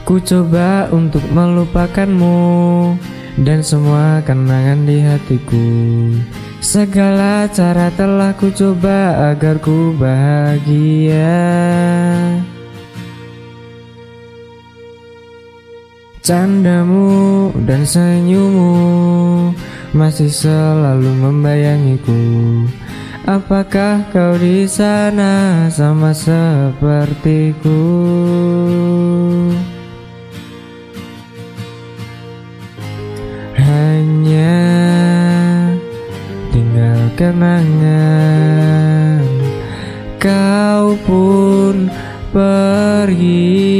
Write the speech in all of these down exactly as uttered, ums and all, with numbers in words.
Ku coba untuk melupakanmu dan semua kenangan di hatiku. Segala cara telah ku coba agar ku bahagia. Candamu dan senyummu masih selalu membayangiku. Apakah kau di sana sama sepertiku? Hanya tinggal kenangan, kau pun pergi.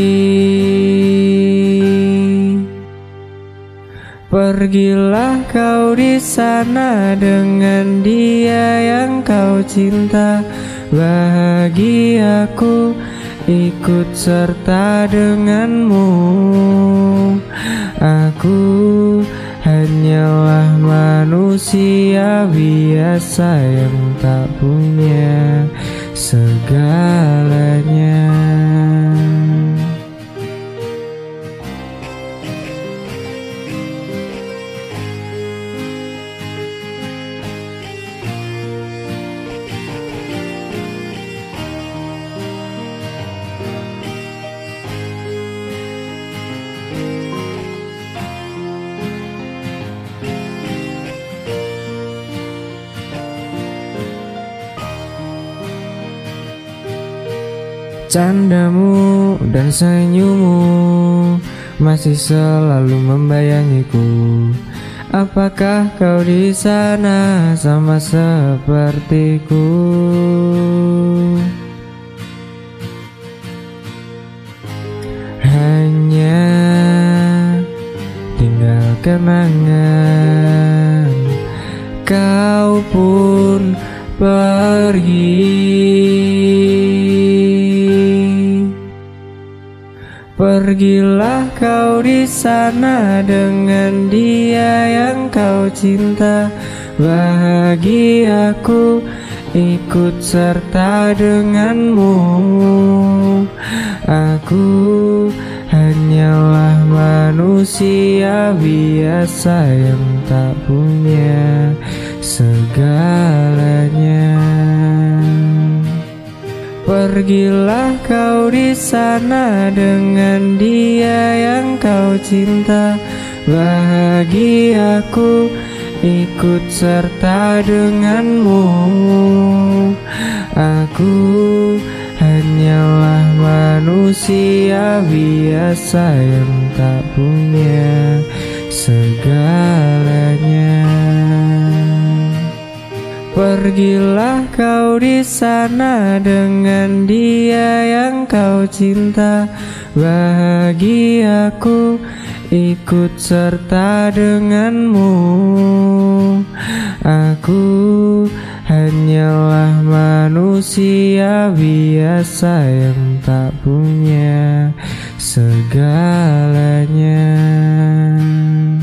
Pergilah kau di sana dengan dia yang kau cinta. Bahagiaku ikut serta denganmu. Aku hanyalah manusia biasa yang tak punya segalanya. Candamu dan senyummu masih selalu membayangiku. Apakah kau di sana sama sepertiku? Hanya tinggal kenangan, kau pun pergi. Pergilah kau di sana dengan dia yang kau cinta. Bahagiaku ikut serta denganmu. Aku hanyalah manusia biasa yang tak punya segalanya. Pergilah kau di sana dengan dia yang kau cinta. Bahagiaku ikut serta denganmu. Aku hanyalah manusia biasa yang tak punya segalanya. Pergilah kau di sana dengan dia yang kau cinta. Bahagiaku ikut serta denganmu. Aku hanyalah manusia biasa yang tak punya segalanya.